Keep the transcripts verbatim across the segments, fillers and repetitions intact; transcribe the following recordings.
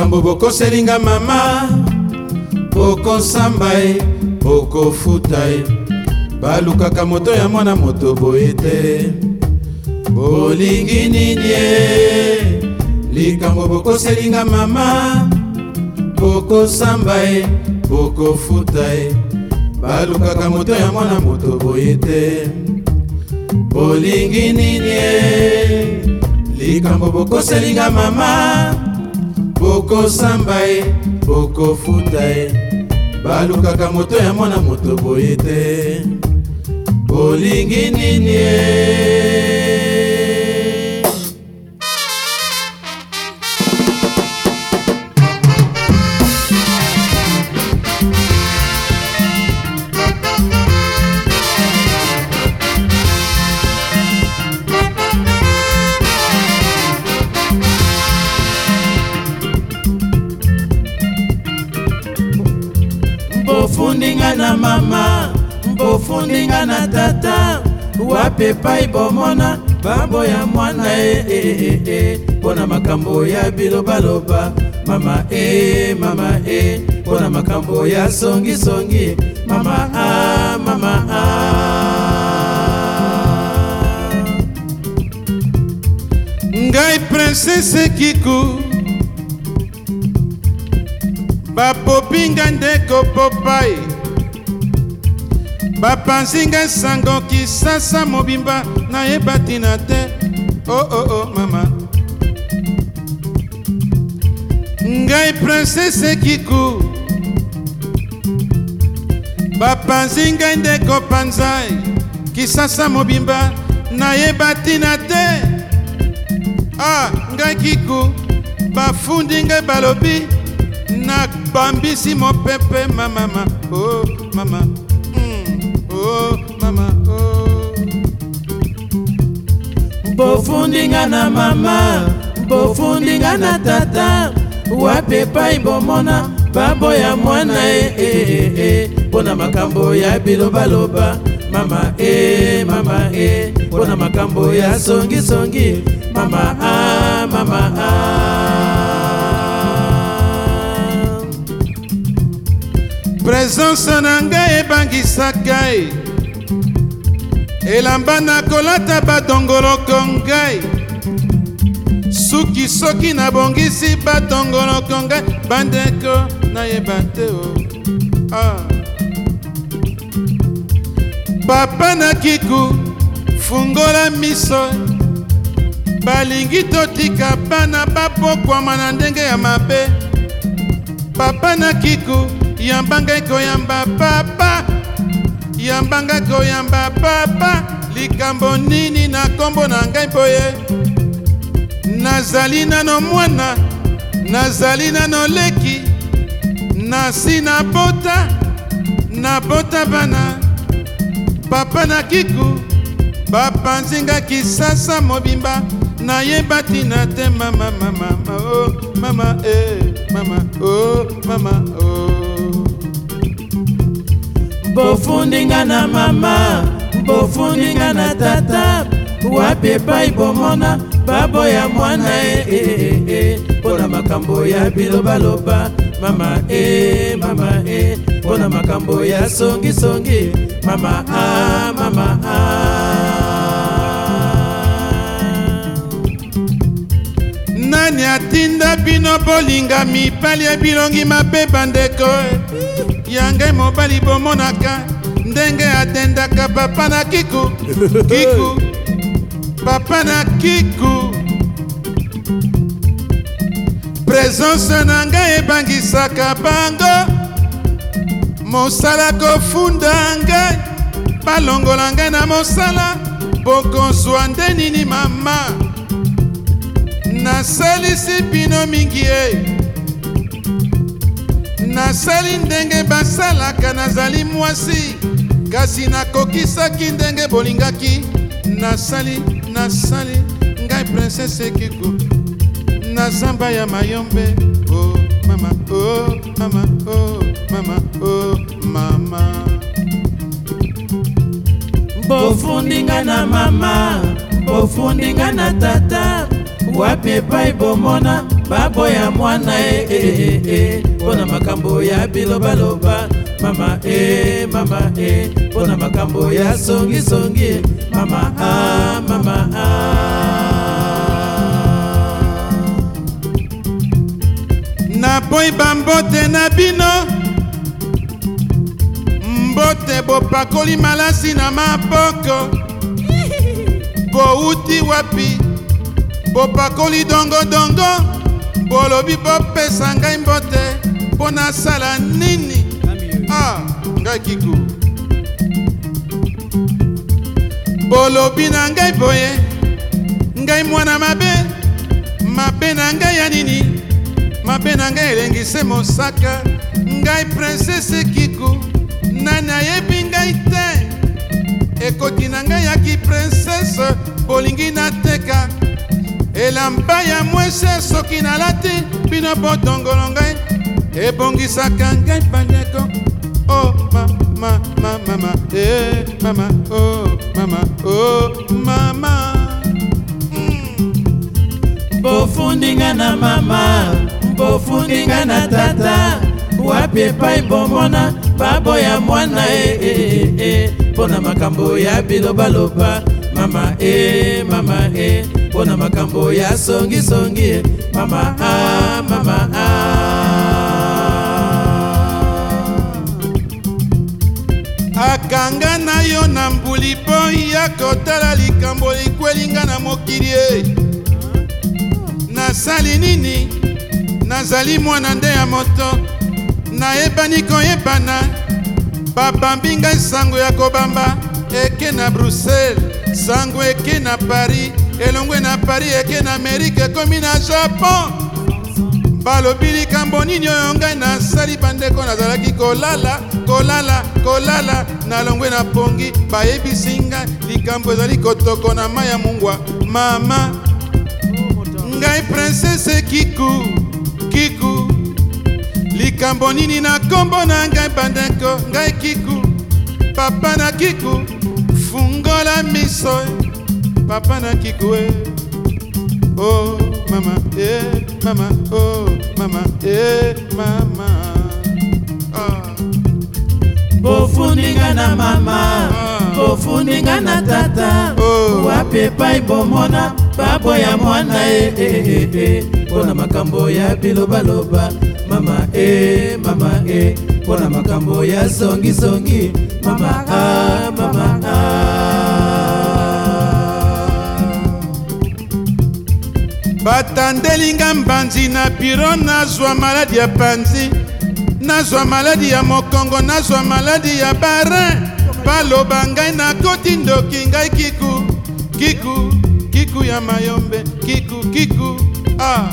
likambo bokoselinga mama, bokosamba ye, bokofuta ye, balukaka moto ya mwana moto boye te. Bolingi nini ye, likambo bokoselinga mama, bokosamba ye, bokofuta ye, balukaka moto ya mwana moto boye te. Bolingi nini ye, likambo bokoselinga mama, bokosamba ye, bokofuta ye, balukaka moto ya mwana moto boye te. Bolingi nini ye. Mbofundinga na mama, mbofundinga na tata, wape pai bomona babo ya mwana e e e e, pona makambo ya bilobaloba mama e mama e, pona makambo ya songi songi mama a mama a. Ngai princesse Kiku, bapopinga ndeko popai, bapanzinga sango kisasa mobimba na yebatina te. Oh oh oh mama, ngai princesse Kiku, bapanzinga ndeko panzai kisasa mobimba na yebatina te. Ah, ngai Kiku, bafundi ngai balobi na bambisi mopepe mama mama. Oh mama, mm. Oh mama, oh. Bofundinga na mama, bofundinga na tata, wape pai bomona babo ya mwana e e e e, pona makambo ya bilobaloba mama e mama e, pona makambo ya songi songi mama a mama a. Présence nanga ebangisaka ye, elamba na kolata batongoloko ngai, suki soki nabongisi batongoloko ngai, bandeko nayeba te o. Ah. Papa na Kiku, fungola miso, balingi totika bana bapokwama na ndenge ya mabe. Papa na Kiku, yambanga koyamba papa, yambanga koyamba papa, likambo nini na kombo na ngai boye. Nazali nano mwana, nazali nano leki, nasi na bota, na bota bana. Papa na Kiku, bapanzinga kisasa mobimba na yebatina te mama mama oh mama eh mama oh mama oh. Bofundinga na mama, bofundinga na tata, wape pai bomona babo ya mwana e e e e, pona makambo ya bilobaloba mama e mama e, pona makambo ya songi songi mama a mama a. Nani atinda bino bolinga mipali ya bilongi mabe bandeko, yange mobali bomonaka ndenge atendaka papa na Kiku. Kiku, papa na Kiku, présence nanga ebangisaka bango, mosala kofunda ngai, balongola ngai na mosala, bokozwa nde nini mama. Nasalisi bino mingi e, nasali ndenge basalaka nazali mwasi, kasi nakokisaki ndenge bolingaki. Nasali, nasali, ngai princesse Kiku, na zamba ya mayombe. Oh mama, oh mama, oh mama, oh mama. Bofundinga na mama, bofundinga na tata, wape pai bomona baboya mwana e e e pona makambo ya bilobaloba mama e mama e pona makambo ya songi songi mama ah mama ah na boy bambote na bino mbote bopakoli malasi na maboko bouti wapi bopakoli dongo dongo bolobi bopesa ngai mbote mpo nasala nini ah ngai kiku bolobi na ngai boye ngai mwana mabe mabe na ngai ya nini mabe na ngai elengise mosaka ngai princese kiku nani ayebi ngai te ekoti na ngai ya kiprincese bolingi nateka elamba ya mwese soki nalati bino botongolo ngai ebongisaka ngai bandeko oh mama mama mama eh mama oh mama oh mama mm. Bofundinga na mama bofundinga na tata wapi epai bomona baboya mwana e e e pona makambo ya bilobaloba mama e mama e pona makambo ya songi songi mama ah mama ah akanga na yo na mbuli boy ya kotala likambo likwelinga na mokili e nasali nini nazali mwana nde ya moto nayebani koyebana babambi ngai sango ya kobamba eke na Bruxelles sango eke na Paris elongwe na Paris eke na Amerike ekomi na Japon balobi likambo nini oyo ngai nasali bandeko nazalaki kolala kolala kolala nalongwe na pongi bayebisi ngai likambo ezali kotoko na mai ya mungwa mama ngai princese kiku kiku likambo nini na kombo na ngai bandeko ngai kiku papa na kiku fungola miso papa na kiku e oh mama eh mama oh mama eh mama ah bofundinga na mama bofundinga na tata oh. Wapi epai bomona baboya mwana e e e pona makambo ya bilobaloba mama e mama e pona makambo ya songi songi mama ah mama ah batandelinga mbanzi na biro nazwa maladi ya panzi nazwa maladi ya mokongo nazwa maladi ya barin baloba ngai nakoti ndoki ngai kiku kiku kiku ya mayombe kiku kiku ah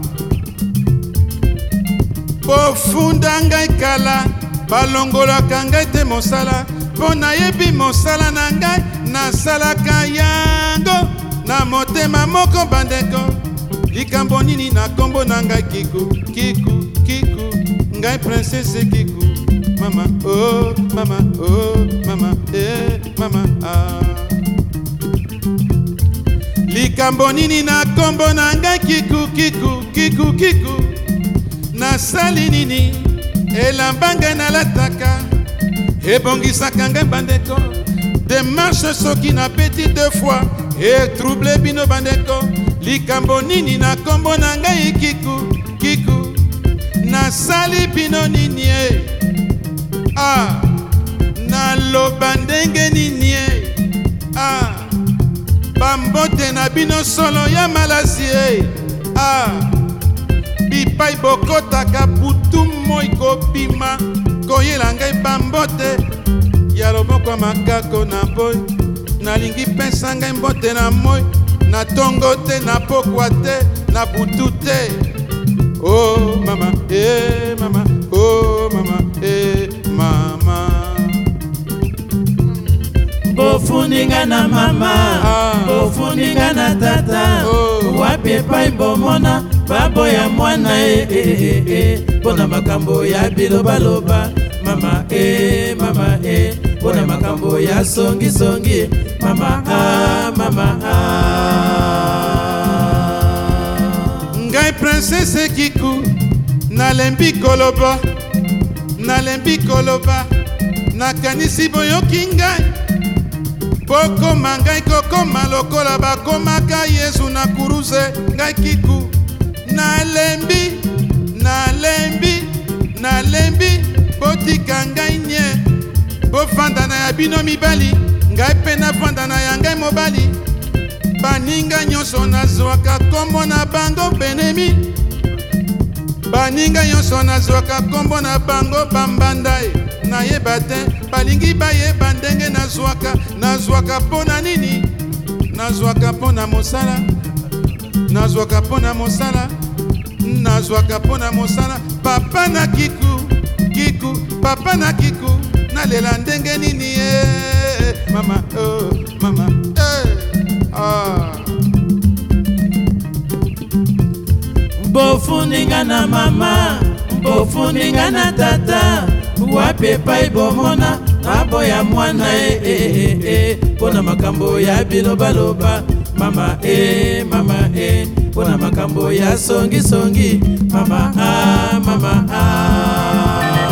bofunda ngai kala balongolaka ngai te mosala mpo nayebi mosala na ngai nasalaka yango na motema moko bandeko likambo nini na kombo na ngai kiku kiku kiku ngai princesse kiku mama oh mama oh mama eh mama ah likambo nini na kombo na ngai kiku kiku kiku kiku nasali nini elamba ngai nalataka ebongisaka ngai bandeko demarche soki na peti deux fois etrouble bino bandeko likambo nini na kombo na ngai kiku kiku nasali bino nini e ah naloba ndenge nini e ah bambote na bino solo ya malasi e ah bipai bokotaka butu moi kobima koyela ngai bambote ya loboko ya makako na boy nalingi pesa ngai mbote na moi na tongo te na pokwa te na butu te oh mama eh mama oh mama eh mama bofundinga na mama ah. bofundinga na tata oh. Wapi epai bomona baboya mwana e e e pona makambo ya bilobaloba mama e mama e pona makambo ya songi songi mama ah mama ah ngai princese kiku nalembi koloba nalembi koloba nakanisi boyoki ngai bokoma ngai kokoma lokola bakomaka Yesu na kuruze ngai kiku nalembi nalembi nalembi botika ngai nye bofanda na ya bino mibali ngai mpe nafanda na ya ngai mobali baninga nyonso nazwaka kombo na bango benemi baninga nyonso nazwaka kombo na bango bambanda e nayeba te balingi bayeba ndenge nazwaka nazwaka mpo na nini nazwaka mpo na mosala nazwaka mpo na mosala nazwaka mpo na mosala papa na kiku kiku papa na kiku nalela ndenge nini e mama oh mama eh ah bofundinga na mama bofundinga na tata wapi epai bomona naboya mwana e e e mpona makambo ya bilobaloba mama e mama e mpona makambo ya songisongi mama ah mama ah